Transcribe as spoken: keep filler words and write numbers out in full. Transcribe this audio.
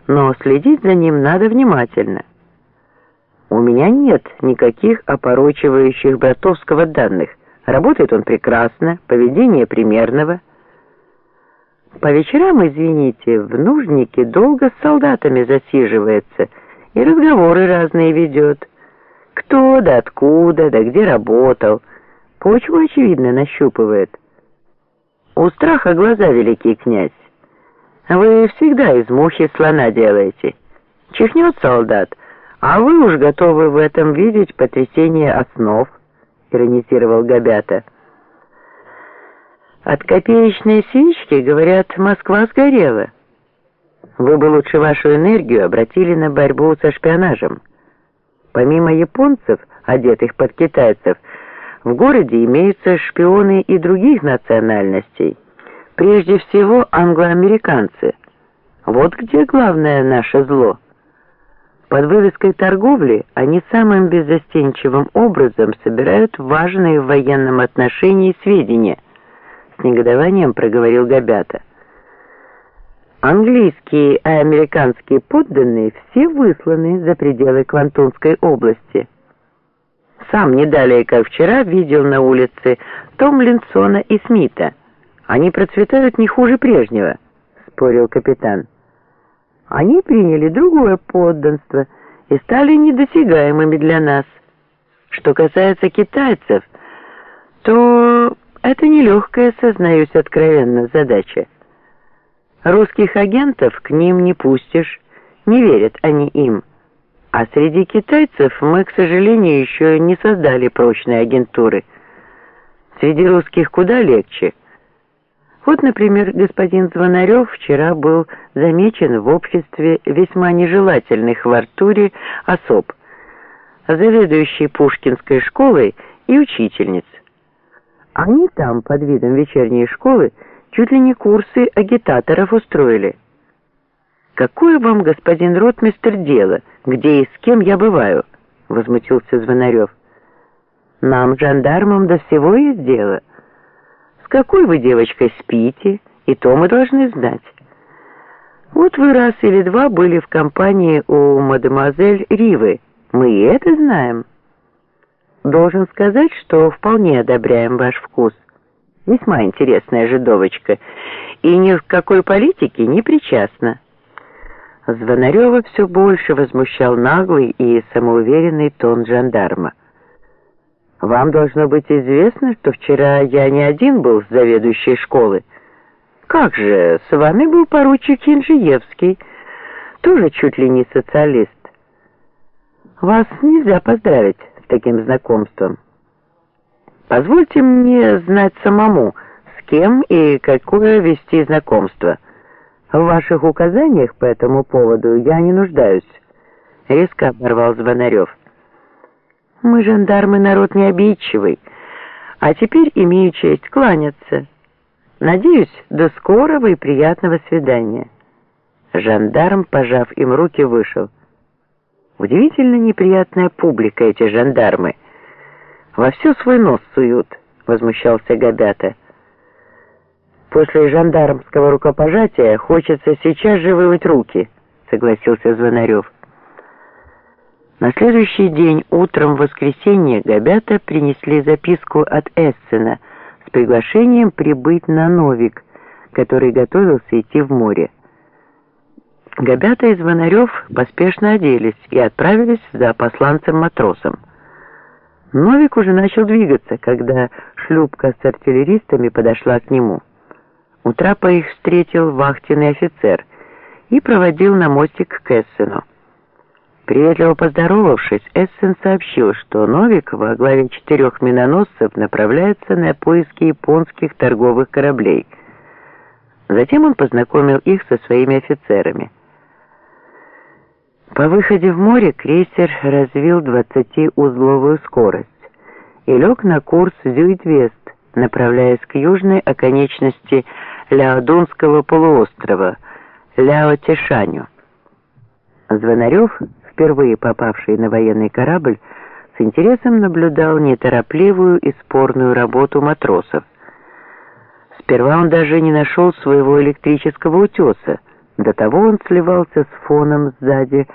но следить за ним надо внимательно. У меня нет никаких опорочивающих Братовского данных. Работает он прекрасно, поведение примерного. По вечерам, извините, в нужнике долго с солдатами засиживается и разговоры разные ведет. Кто да откуда, да где работал. Почву, очевидно, нащупывает. У страха глаза велики, князь. Вы всегда из мухи слона делаете. Чихнет солдат, а вы уж готовы в этом видеть потрясение основ, иронизировал Габята. От копеечной свечки, говорят, Москва сгорела. Вы бы лучше вашу энергию обратили на борьбу со шпионажем. Помимо японцев, одетых под китайцев, в городе имеются шпионы и других национальностей. Прежде всего англоамериканцы. Вот где главное наше зло. Под вывеской торговли они самым беззастенчивым образом собирают важные в военном отношении сведения. С негодованием проговорил Габята. Английские и американские подданные все высланы за пределы Квантунской области. Сам не далее, как вчера, видел на улице Томлинсона и Смита. Они процветают не хуже прежнего, спорил капитан. Они приняли другое подданство и стали недосягаемыми для нас. Что касается китайцев, то это нелегкая, сознаюсь откровенно, задача. Русских агентов к ним не пустишь, не верят они им. А среди китайцев мы, к сожалению, еще не создали прочной агентуры. Среди русских куда легче. Вот, например, господин Звонарев вчера был замечен в обществе весьма нежелательных в Артуре особ, заведующей Пушкинской школой и учительниц. Они там, под видом вечерней школы, чуть ли не курсы агитаторов устроили. «Какое вам, господин ротмистр, дело, где и с кем я бываю?» — возмутился Звонарев. «Нам, жандармам, до всего есть дело. С какой вы девочкой спите, и то мы должны знать. Вот вы раз или два были в компании у мадемуазель Ривы, мы и это знаем. Должен сказать, что вполне одобряем ваш вкус. Весьма интересная жидовочка, и ни в какой политике не причастна». Звонарева все больше возмущал наглый и самоуверенный тон жандарма. «Вам должно быть известно, что вчера я не один был с заведующей школы. Как же, с вами был поручик Янжиевский, тоже чуть ли не социалист. Вас нельзя поздравить с таким знакомством. Позвольте мне знать самому, с кем и какое вести знакомство. В ваших указаниях по этому поводу я не нуждаюсь», — резко оборвал Звонарев. «Мы, жандармы, народ не обидчивый, а теперь имею честь кланяться. Надеюсь, до скорого и приятного свидания». Жандарм, пожав им руки, вышел. Удивительно неприятная публика эти жандармы. Во все свой нос суют, возмущался Габята. После жандармского рукопожатия хочется сейчас же вымыть руки, согласился Звонарев. На следующий день утром в воскресенье Габята принесли записку от Эссена с приглашением прибыть на Новик, который готовился идти в море. Габята и Звонарев поспешно оделись и отправились за посланцем-матросом. Новик уже начал двигаться, когда шлюпка с артиллеристами подошла к нему. У трапа их встретил вахтенный офицер и проводил на мостик к Эссену. Приветливо поздоровавшись, Эссен сообщил, что Новик во главе четырех миноносцев направляется на поиски японских торговых кораблей. Затем он познакомил их со своими офицерами. По выходе в море крейсер развил двадцатиузловую скорость и лег на курс Зюит-Вест, направляясь к южной оконечности Ляодунского полуострова, Ляо-Тешаню. Звонарев, впервые попавший на военный корабль, с интересом наблюдал неторопливую и спорную работу матросов. Сперва он даже не нашел своего электрического утеса, До того он сливался с фоном сзади,